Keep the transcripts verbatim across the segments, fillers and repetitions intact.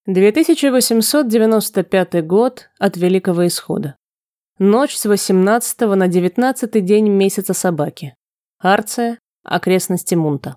две тысячи восемьсот девяносто пятый год от Великого Исхода. Ночь с восемнадцатого на девятнадцатый день месяца собаки. Арция, окрестности Мунта.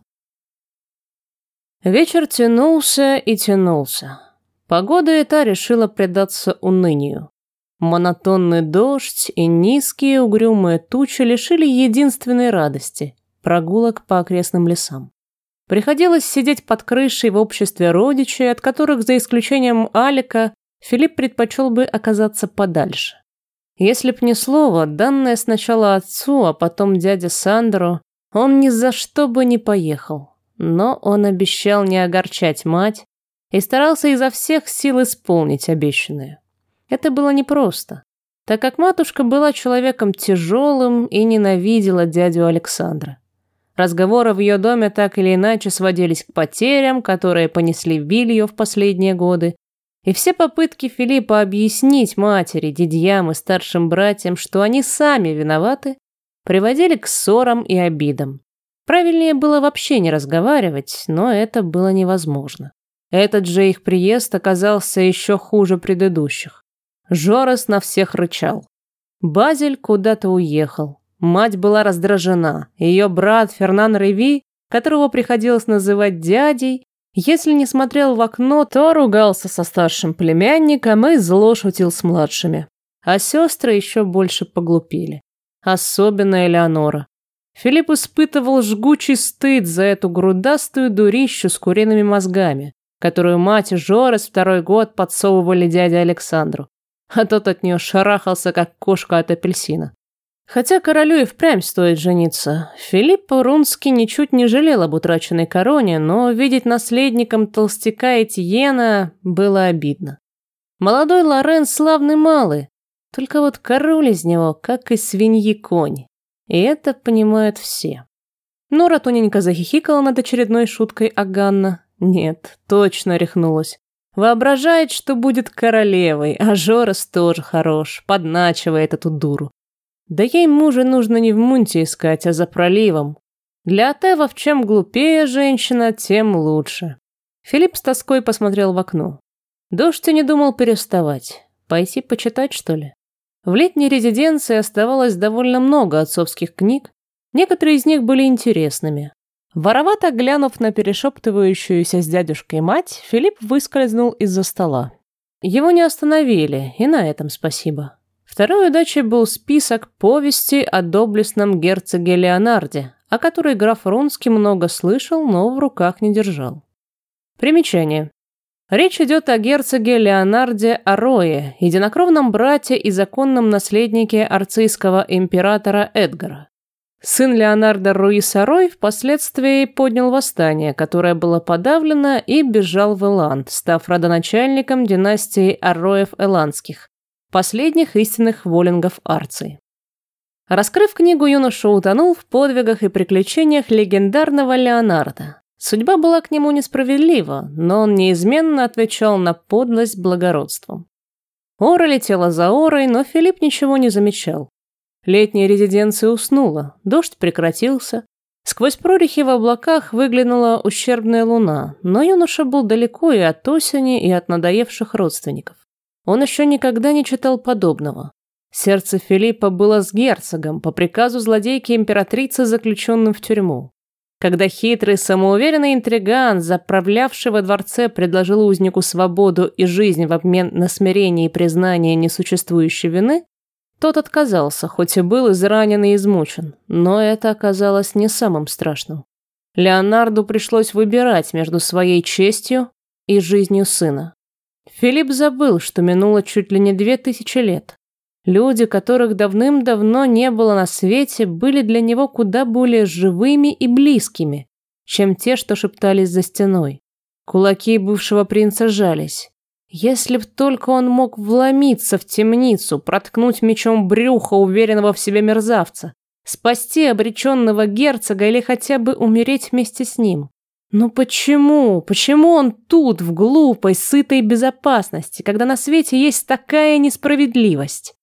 Вечер тянулся и тянулся. Погода и та решила предаться унынию. Монотонный дождь и низкие угрюмые тучи лишили единственной радости – прогулок по окрестным лесам. Приходилось сидеть под крышей в обществе родичей, от которых, за исключением Алика, Филипп предпочел бы оказаться подальше. Если б не слово, данное сначала отцу, а потом дяде Сандеру, он ни за что бы не поехал. Но он обещал не огорчать мать и старался изо всех сил исполнить обещанное. Это было непросто, так как матушка была человеком тяжелым и ненавидела дядю Александра. Разговоры в ее доме так или иначе сводились к потерям, которые понесли Вилью в последние годы, и все попытки Филиппа объяснить матери, дядьям и старшим братьям, что они сами виноваты, приводили к ссорам и обидам. Правильнее было вообще не разговаривать, но это было невозможно. Этот же их приезд оказался еще хуже предыдущих. Жорес на всех рычал. Базель куда-то уехал. Мать была раздражена. Ее брат Фернан Реви, которого приходилось называть дядей, если не смотрел в окно, то ругался со старшим племянником и зло шутил с младшими. А сестры еще больше поглупили. Особенно Элеонора. Филипп испытывал жгучий стыд за эту грудастую дурищу с куриными мозгами, которую мать и Жорес второй год подсовывали дяде Александру. А тот от нее шарахался, как кошка от апельсина. Хотя королю и впрямь стоит жениться, Филипп Рунский ничуть не жалел об утраченной короне, но видеть наследником толстяка Этьена было обидно. Молодой Лорен славный малый, только вот король из него, как из свиньи конь. И это понимают все. Нора тоненько захихикала над очередной шуткой Аганна. Нет, точно рехнулась. Воображает, что будет королевой, а Жорес тоже хорош, подначивает эту дуру. Да ей мужа нужно не в Мунте искать, а за проливом. Для Атева в чем глупее женщина, тем лучше. Филипп с тоской посмотрел в окно. Дождь и не думал переставать. Пойти почитать, что ли? В летней резиденции оставалось довольно много отцовских книг, некоторые из них были интересными. Воровато глянув на перешептывающуюся с дядюшкой мать, Филипп выскользнул из-за стола. Его не остановили, и на этом спасибо. Второй удачей был список повести о доблестном герцоге Леонарде, о которой граф Рунский много слышал, но в руках не держал. Примечание. Речь идет о герцоге Леонарде Арое, единокровном брате и законном наследнике арцийского императора Эдгара. Сын Леонардо Руис Арой впоследствии поднял восстание, которое было подавлено, и бежал в Эланд, став родоначальником династии Ароев-Эландских, последних истинных воллингов Арции. Раскрыв книгу, юноша утонул в подвигах и приключениях легендарного Леонардо. Судьба была к нему несправедлива, но он неизменно отвечал на подлость благородством. Ора летела за орой, но Филипп ничего не замечал. Летняя резиденция уснула, дождь прекратился. Сквозь прорехи в облаках выглянула ущербная луна, но юноша был далеко и от осени, и от надоевших родственников. Он еще никогда не читал подобного. Сердце Филиппа было с герцогом, по приказу злодейки-императрицы, заключенным в тюрьму. Когда хитрый, самоуверенный интриган, заправлявший во дворце, предложил узнику свободу и жизнь в обмен на смирение и признание несуществующей вины, тот отказался, хоть и был изранен и измучен, но это оказалось не самым страшным. Леонарду пришлось выбирать между своей честью и жизнью сына. Филипп забыл, что минуло чуть ли не две тысячи лет. Люди, которых давным-давно не было на свете, были для него куда более живыми и близкими, чем те, что шептались за стеной. Кулаки бывшего принца сжались. Если б только он мог вломиться в темницу, проткнуть мечом брюхо уверенного в себе мерзавца, спасти обреченного герцога или хотя бы умереть вместе с ним. Но почему? Почему он тут, в глупой, сытой безопасности, когда на свете есть такая несправедливость?